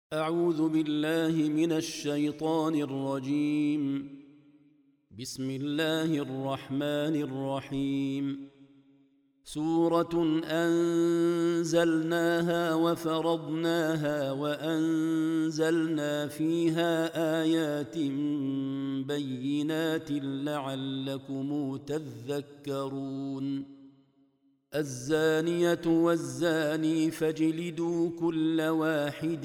أعوذ بالله من الشيطان الرجيم. بسم الله الرحمن الرحيم. سورة أنزلناها وفرضناها وأنزلنا فيها آيات بينات لعلكم تذكرون. الزانية والزاني فاجلدوا كل واحد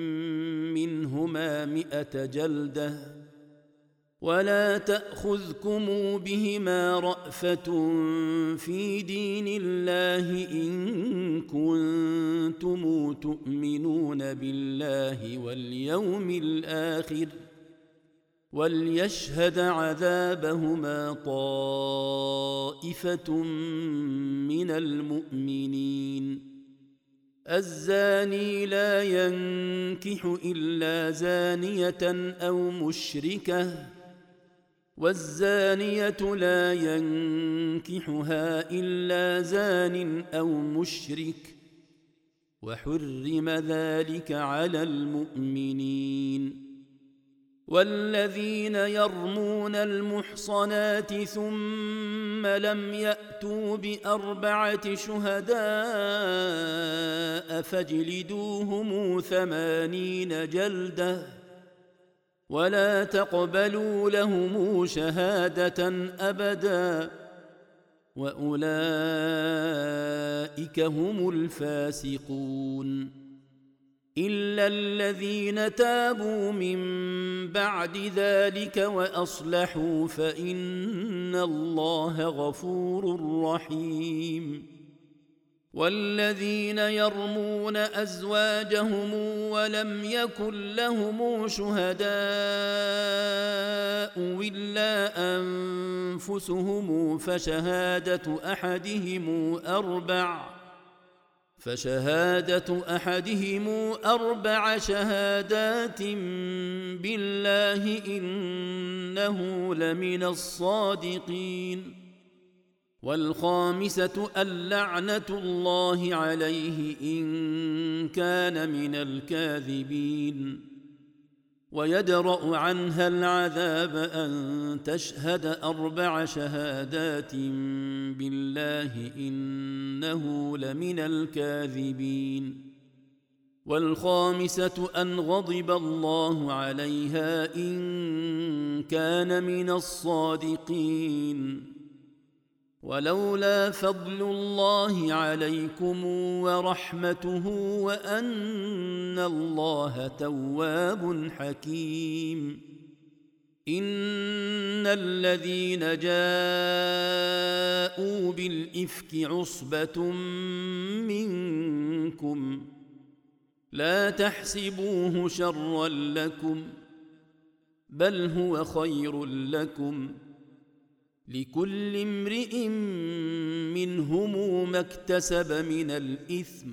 منهما 100 جلدة، ولا تأخذكم بهما رأفة في دين الله إن كنتم تؤمنون بالله واليوم الآخر، وليشهد عذابهما طائفة من المؤمنين. الزاني لا ينكح إلا زانية أو مشركة، والزانية لا ينكحها إلا زان أو مشرك، وحرم ذلك على المؤمنين. والذين يرمون المحصنات ثم لم يأتوا ب4 شهداء فاجلدوهم 80 جلدة، ولا تقبلوا لهم شهادة أبدا، وأولئك هم الفاسقون. إلا الذين تابوا من بعد ذلك وأصلحوا فإن الله غفور رحيم. والذين يرمون أزواجهم ولم يكن لهم شهداء إلا أنفسهم فشهادة أحدهم 4 شهادات بالله إنه لمن الصادقين. والخامسة اللعنة الله عليه إن كان من الكاذبين. ويدرأ عنها العذاب أن تشهد 4 شهادات بالله إنه لمن الكاذبين. والخامسة أن غضب الله عليها إن كان من الصادقين. ولولا فضل الله عليكم ورحمته وأن الله تواب حكيم. إن الذين جاءوا بالإفك عصبة منكم لا تحسبوه شرا لكم، بل هو خير لكم، لكل امرئ منهم ما اكتسب من الإثم،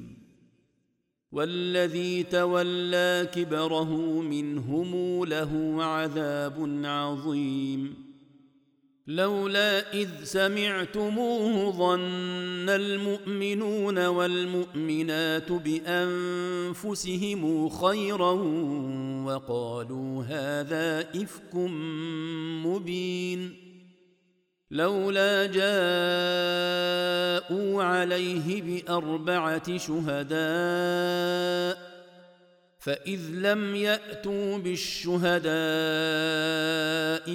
والذي تولى كبره منهم له عذاب عظيم. لولا إذ سمعتموه ظن المؤمنون والمؤمنات بأنفسهم خيرا وقالوا هذا إفك مبين. لولا جاءوا عليه ب4 شهداء، فإذ لم يأتوا بالشهداء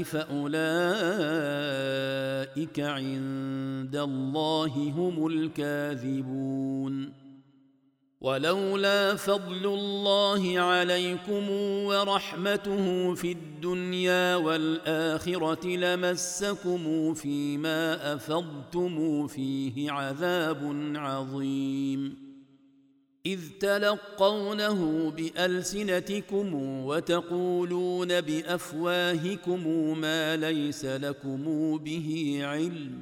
فأولئك عند الله هم الكاذبون. ولولا فضل الله عليكم ورحمته في الدنيا والآخرة لمسكم فيما أفضتم فيه عذاب عظيم، إذ تلقونه بألسنتكم وتقولون بأفواهكم ما ليس لكم به علم،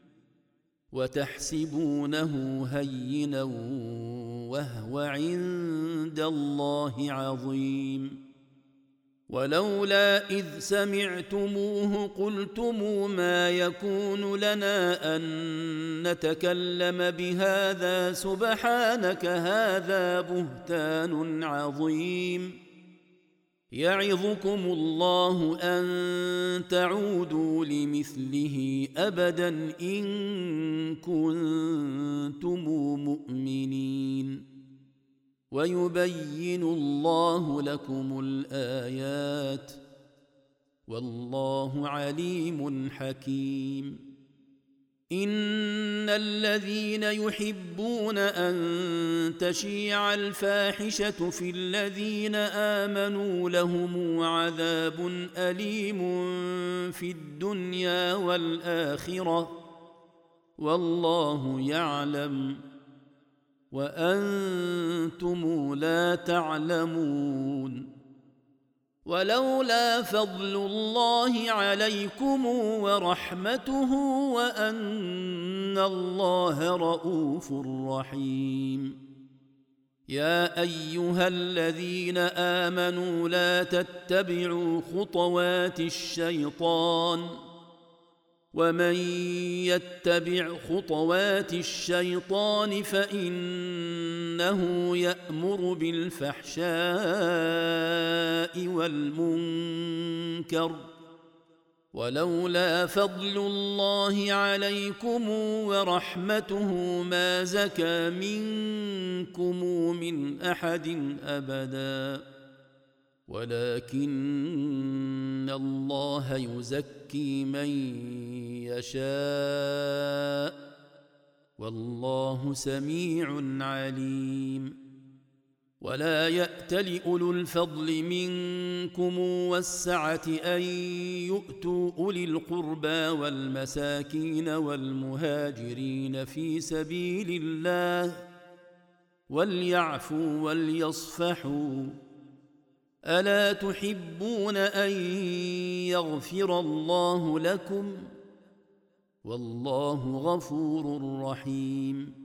وتحسبونه هينا وهو عند الله عظيم. ولولا إذ سمعتموه قلتم ما يكون لنا أن نتكلم بهذا سبحانك هذا بهتان عظيم. يعظكم الله أن تعودوا لمثله أبدا إن كنتم مؤمنين ويبين الله لكم الآيات والله عليم حكيم إن الذين يحبون أن تشيع الفاحشة في الذين آمنوا لهم عذاب أليم في الدنيا والآخرة والله يعلم وأنتم لا تعلمون ولولا فضل الله عليكم ورحمته وأن الله رءوف رحيم يا أيها الذين آمنوا لا تتبعوا خطوات الشيطان ومن يتبع خطوات الشيطان فإنه يأمر بالفحشاء والمنكر ولولا فضل الله عليكم ورحمته ما زكى منكم من أحد أبدا ولكن الله يزكي من يشاء والله سميع عليم ولا يأتل أولو الفضل منكم والسعة أن يؤتوا أولي القربى والمساكين والمهاجرين في سبيل الله وليعفوا وليصفحوا ألا تحبون أن يغفر الله لكم والله غفور رحيم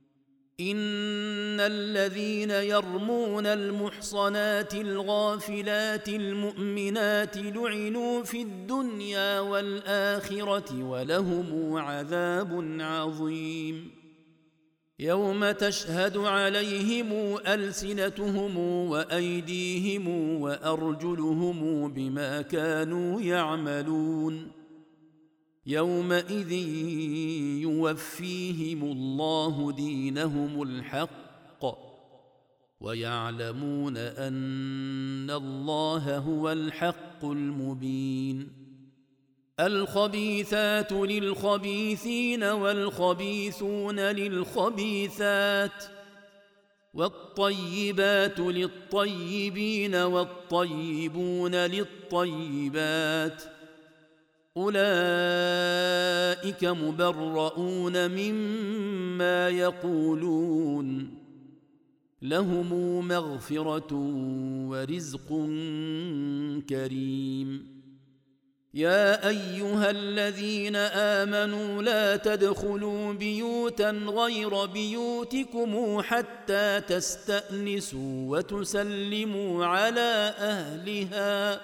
إن الذين يرمون المحصنات الغافلات المؤمنات لعنوا في الدنيا والآخرة ولهم عذاب عظيم يوم تشهد عليهم ألسنتهم وأيديهم وأرجلهم بما كانوا يعملون يومئذ يوفيهم الله دينهم الحق ويعلمون أن الله هو الحق المبين الخبيثات للخبيثين والخبيثون للخبيثات والطيبات للطيبين والطيبون للطيبات أولئك مبرؤون مما يقولون لهم مغفرة ورزق كريم يا أيها الذين آمنوا لا تدخلوا بيوتا غير بيوتكم حتى تستأنسوا وتسلموا على أهلها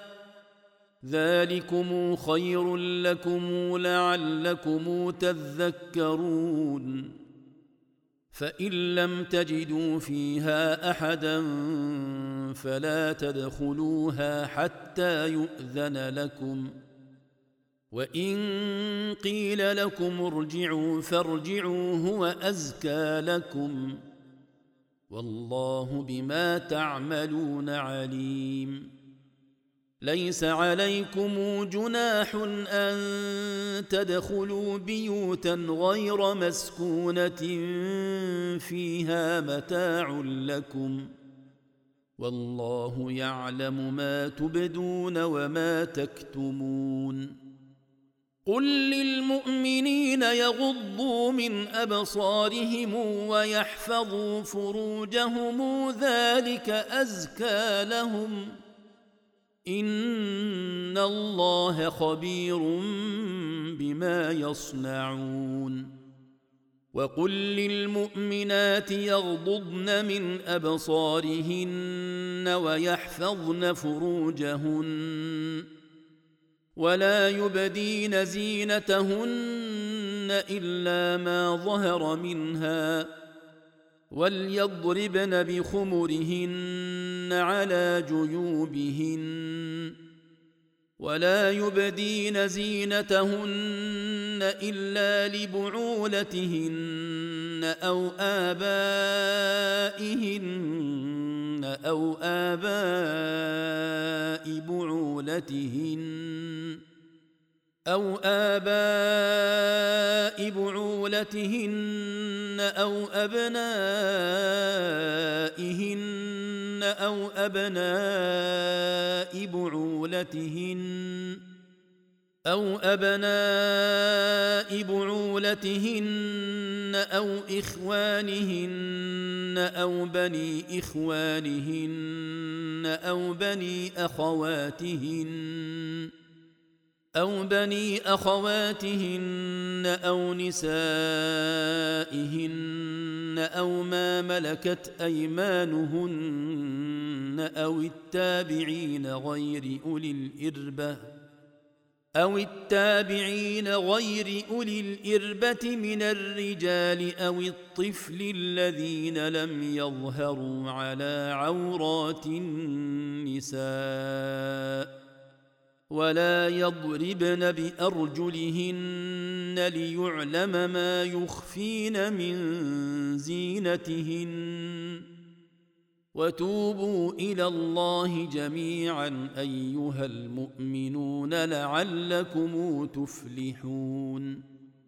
ذلكم خير لكم لعلكم تذكرون فإن لم تجدوا فيها أحدا فلا تدخلوها حتى يؤذن لكم وإن قيل لكم ارجعوا فارجعوا هو أزكى لكم والله بما تعملون عليم ليس عليكم جناح أن تدخلوا بيوتا غير مسكونة فيها متاع لكم والله يعلم ما تبدون وما تكتمون قل للمؤمنين يغضوا من أبصارهم ويحفظوا فروجهم ذلك أزكى لهم إن الله خبير بما يصنعون وقل للمؤمنات يغضضن من أبصارهن ويحفظن فروجهن ولا يبدين زينتهن إلا ما ظهر منها وليضربن بخمرهن على جيوبهن ولا يبدين زينتهن إلا لبعولتهن أو آباء بعولتهن أو أبنائهن أو أبناء بعولتهن أو إخوانهن أو بني إخوانهن أو بني أخواتهن أو نسائهن أو ما ملكت أيمانهن أو التابعين غير أولي الإربة من الرجال أو الطفل الذين لم يظهروا على عورات النساء ولا يضربن بأرجلهن ليعلم ما يخفين من زينتهن وتوبوا إلى الله جميعا أيها المؤمنون لعلكم تفلحون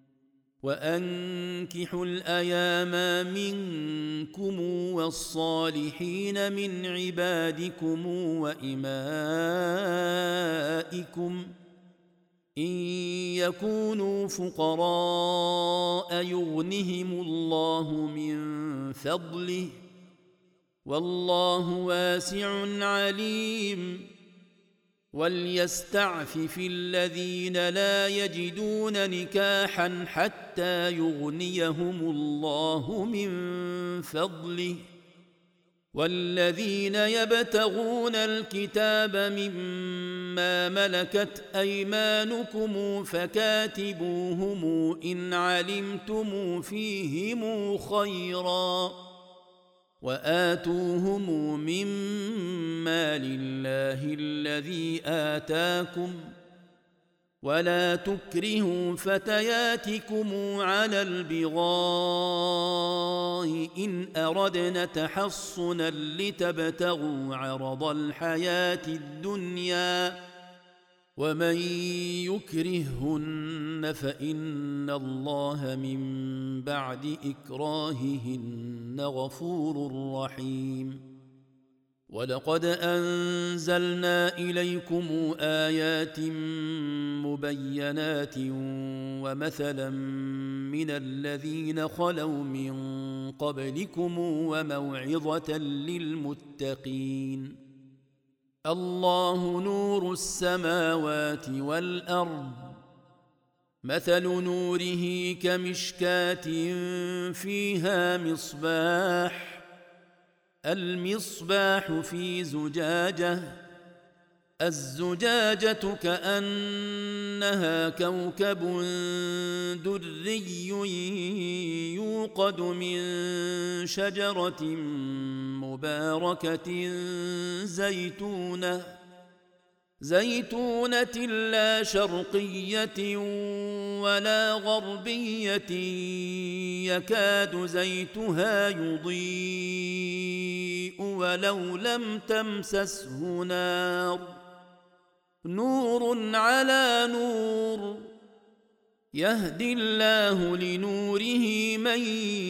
وأنكحوا الأيام منكم والصالحين من عبادكم وإمائكم إن يكونوا فقراء يغنهم الله من فضله والله واسع عليم وليستعفف الذين لا يجدون نكاحا حتى يغنيهم الله من فضله والذين يبتغون الكتاب مما ملكت أيمانكم فكاتبوهم إن علمتم فيهم خيرا وآتوهم مما لله الذي آتاكم ولا تكرهوا فتياتكم على البغاء إن أردنا تحصنا لتبتغوا عرض الحياة الدنيا ومن يكرههن فإن الله من بعد إكراههن غفور رحيم ولقد أنزلنا إليكم آيات مبينات ومثلا من الذين خلوا من قبلكم وموعظة للمتقين الله نور السماوات والأرض مثل نوره كمشكاة فيها المصباح في زجاجة الزجاجة كأنها كوكب دري يوقد من شجرة مباركة زيتونة لا شرقية ولا غربية يكاد زيتها يضيء ولو لم تمسسه نور على نور يهدي الله لنوره من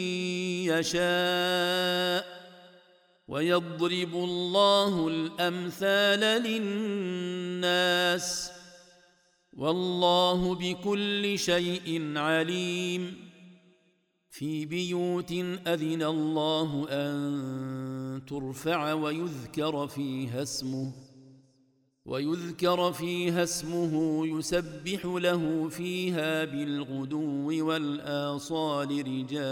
يشاء ويضرب الله الأمثال للناس والله بكل شيء عليم في بيوت أذن الله أن ترفع ويذكر فيها اسمه يسبح له فيها بالغدو والآصال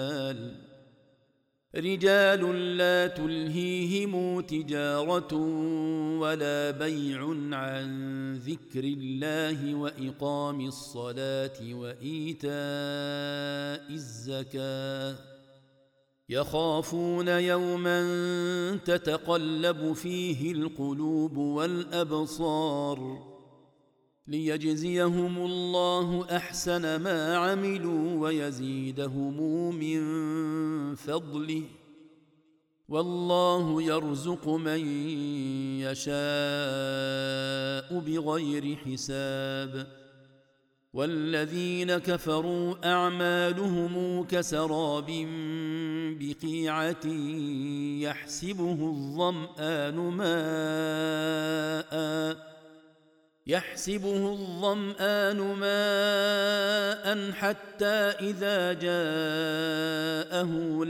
رجال لا تلهيهم تجارة ولا بيع عن ذكر الله وإقام الصلاة وإيتاء الزكاة يخافون يوما تتقلب فيه القلوب والأبصار ليجزيهم الله أحسن ما عملوا ويزيدهم من فضله والله يرزق من يشاء بغير حساب. والذين كفروا أعمالهم كسراب بقيعة يحسبه الظمآن ماء حتى إذا جاءه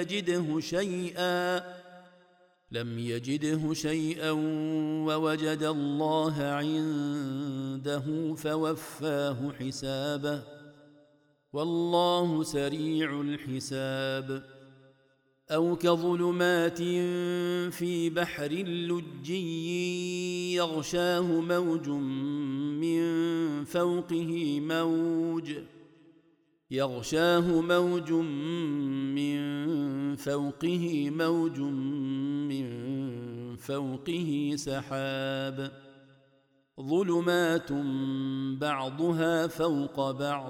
لم يجده شيئا ووجد الله عنده فوفاه حسابه والله سريع الحساب. أو كظلمات في بحر لجي يغشاه موج من فوقه موج من فوقه سحاب ظلمات بعضها فوق بعض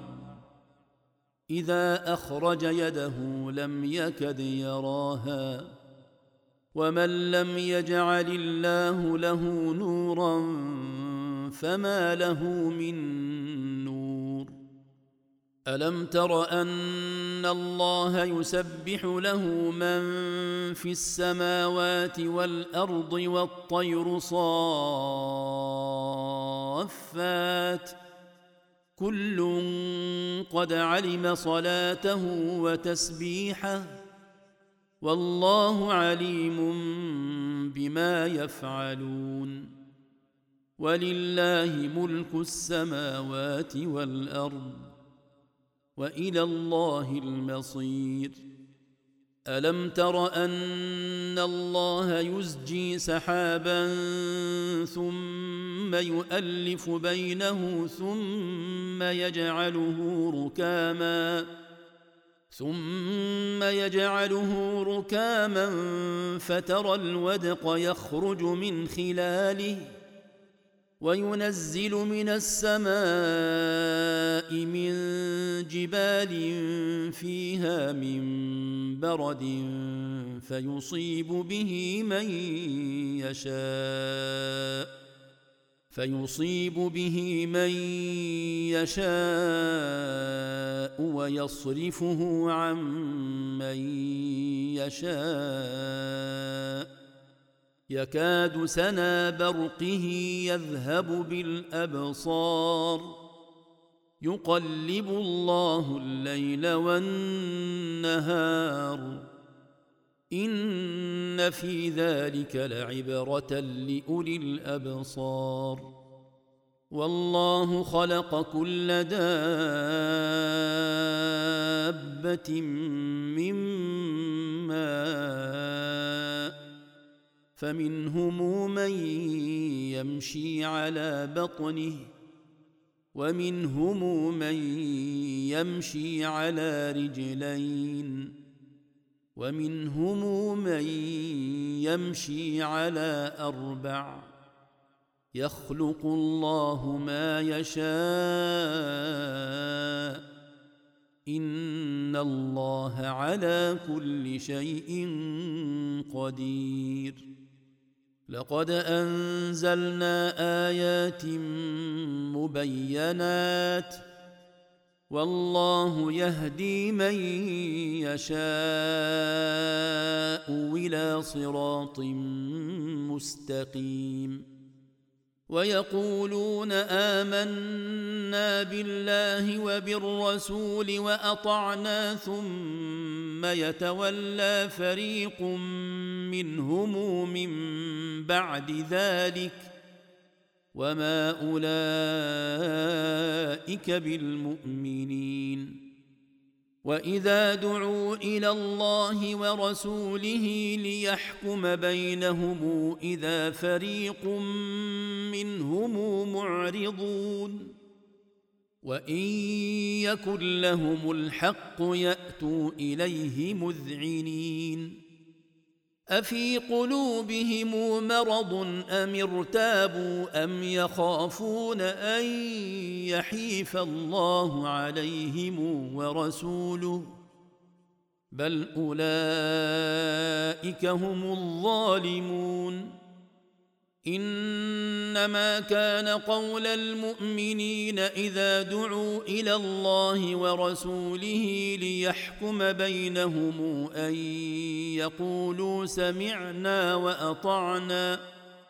إذا أخرج يده لم يكد يراها ومن لم يجعل الله له نورا فما له من نور. ألم تر أن الله يسبح له من في السماوات والأرض والطير صافات كل قد علم صلاته وتسبيحه والله عليم بما يفعلون. ولله ملك السماوات والأرض وإلى الله المصير. ألم تر أن الله يزجي سحابا ثم يؤلف بينه ثم يجعله ركاما فترى الودق يخرج من خلاله وينزل من السماء من جبال فيها من برد فيصيب به من يشاء ويصرفه عن من يشاء يكاد سنا برقه يذهب بالأبصار يقلب الله الليل والنهار إن في ذلك لعبرة لأولي الأبصار. والله خلق كل دابة من ماء فمنهم من يمشي على بطنه ومنهم من يمشي على رجلين ومنهم من يمشي على أربع يخلق الله ما يشاء إن الله على كل شيء قدير. لقد أنزلنا آيات مبينات والله يهدي من يشاء إلى صراط مستقيم. ويقولون آمنا بالله وبالرسول وأطعنا ثم يتولى فريق منهم من بعد ذلك وما أولئك بالمؤمنين. وإذا دعوا إلى الله ورسوله ليحكم بينهم إذا فريق منهم معرضون وإن يكن لهم الحق يأتوا إليه مذعنين أفي قلوبهم مرض أم ارتابوا أم يخافون أن يحيف الله عليهم ورسوله بل أولئك هم الظالمون إنما كان قول المؤمنين إذا دعوا إلى الله ورسوله ليحكم بينهم أن يقولوا سمعنا وأطعنا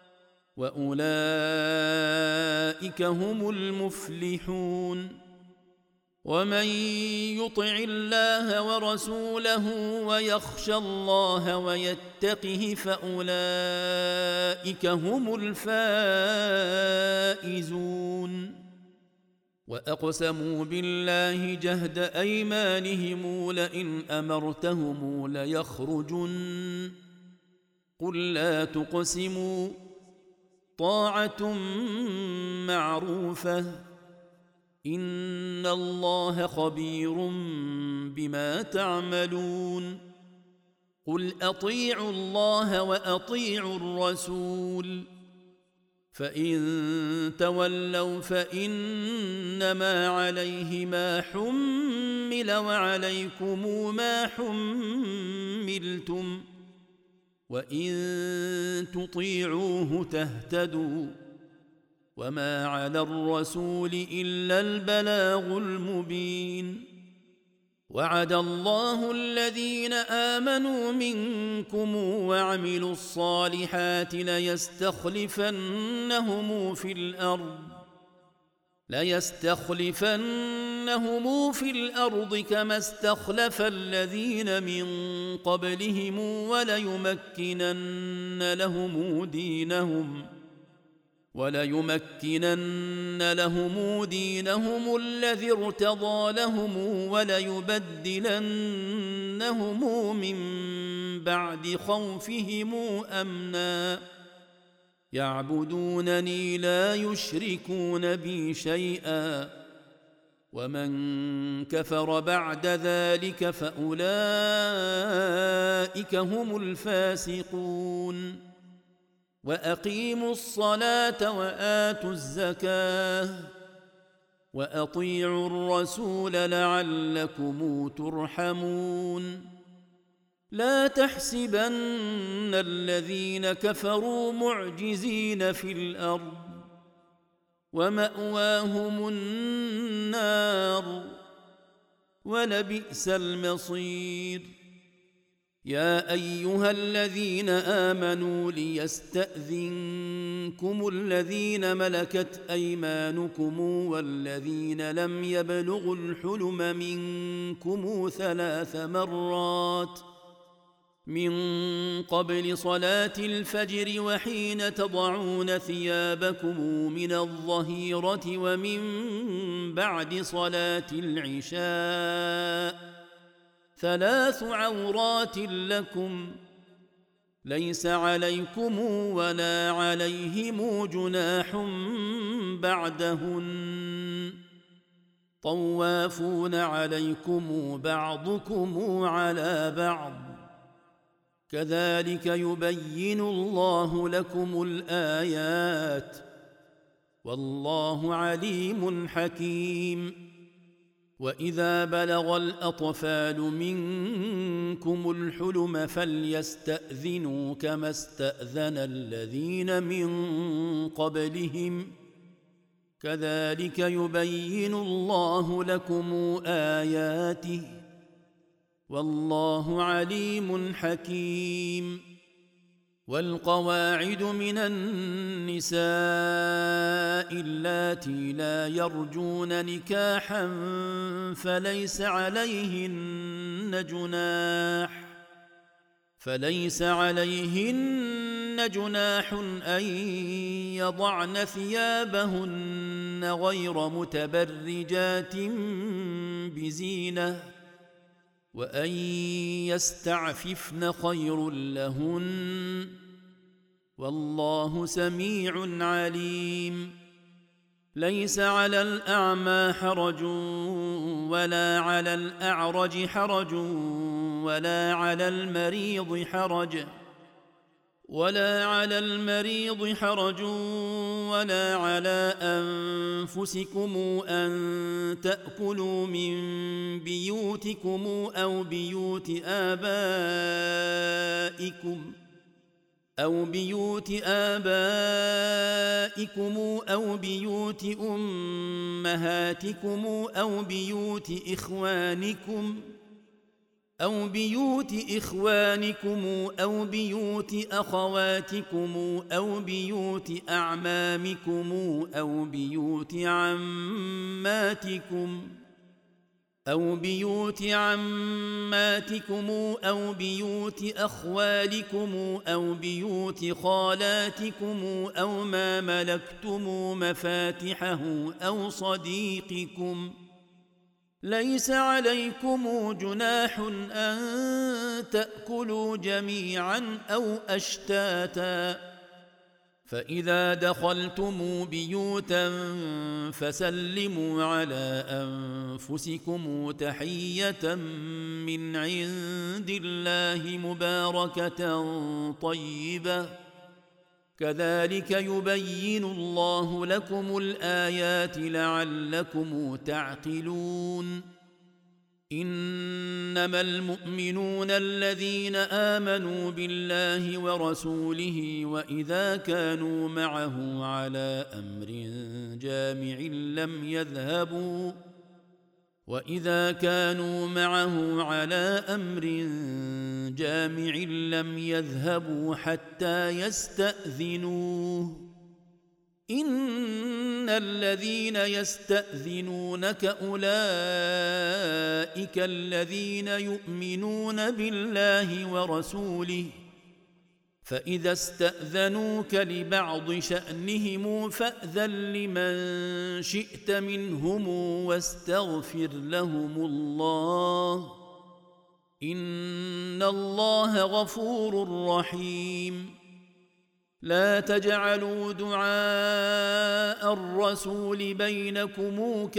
وأولئك هم المفلحون ومن يطع الله ورسوله ويخشى الله ويتقه فأولئك هم الفائزون وأقسموا بالله جهد أيمانهم لئن أمرتهم ليخرجن قل لا تقسموا طاعة معروفة إن الله خبير بما تعملون قل أطيعوا الله وأطيعوا الرسول فإن تولوا فإنما عليه ما حمل وعليكم ما حملتم وإن تطيعوه تهتدوا وما على الرسول إلا البلاغ المبين وعد الله الذين آمنوا منكم وعملوا الصالحات ليستخلفنهم في الأرض كما استخلف الذين من قبلهم وليمكنن لهم دينهم الذي ارتضى لهم وليبدلنهم من بعد خوفهم أمنا يعبدونني لا يشركون بي شيئا ومن كفر بعد ذلك فأولئك هم الفاسقون وأقيموا الصلاة وآتوا الزكاة وأطيعوا الرسول لعلكم ترحمون لا تحسبن الذين كفروا معجزين في الأرض ومأواهم النار ولبئس المصير يا أيها الذين آمنوا ليستأذنكم الذين ملكت أيمانكم والذين لم يبلغوا الحلم منكم 3 مرات من قبل صلاة الفجر وحين تضعون ثيابكم من الظهيرة ومن بعد صلاة العشاء 3 عورات لكم ليس عليكم ولا عليهم جناح بعدهن طوافون عليكم بعضكم على بعض كذلك يبين الله لكم الآيات والله عليم حكيم وإذا بلغ الأطفال منكم الحلم فليستأذنوا كما استأذن الذين من قبلهم كذلك يبين الله لكم آياته والله عليم حكيم والقواعد من النساء اللاتي لا يرجون نكاحا فليس عليهن جناح أن يضعن ثيابهن غير متبرجات بزينة وأن يستعففن خير لهن والله سميع عليم ليس على الأعمى حرج ولا على الأعرج حرج ولا على المريض حرج ولا على أنفسكم أن تأكلوا من بيوتكم أو بيوت آبائكم أو بيوت أمهاتكم أو بيوت إخوانكم أو بيوت أخواتكم أو بيوت أعمامكم أو بيوت عماتكم أو بيوت أخوالكم أو بيوت خالاتكم أو ما ملكتم مفاتحه أو صديقكم. ليس عليكم جناح أن تأكلوا جميعا أو أشتاتا، فإذا دخلتم بيوتا فسلموا على أنفسكم تحية من عند الله مباركة طيبة، كذلك يبين الله لكم الآيات لعلكم تعقلون. إنما المؤمنون الذين آمنوا بالله ورسوله وإذا كانوا معه على أمر جامع لم يذهبوا حتى يستأذنوه. إن الذين يستأذنونك أولئك الذين يؤمنون بالله ورسوله، فإذا استأذنوك لبعض شأنهم فأذن لمن شئت منهم واستغفر لهم الله، إن الله غفور رحيم. لا تجعلوا دعاء الرسول بينكم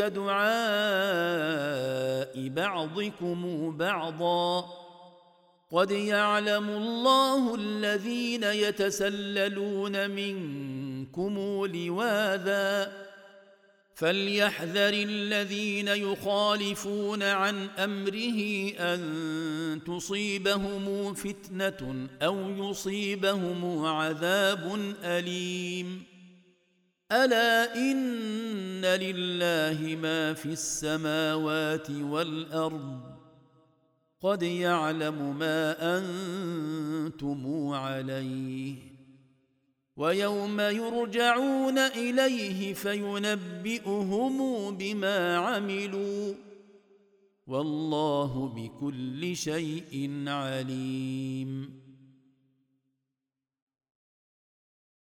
كدعاء بعضكم بعضا، قد يعلم الله الذين يتسللون منكم لواذا، فليحذر الذين يخالفون عن أمره أن تصيبهم فتنة أو يصيبهم عذاب أليم. ألا إن لله ما في السماوات والأرض، قد يعلم ما أنتم عليه، ويوم يرجعون إليه فينبئهم بما عملوا، والله بكل شيء عليم.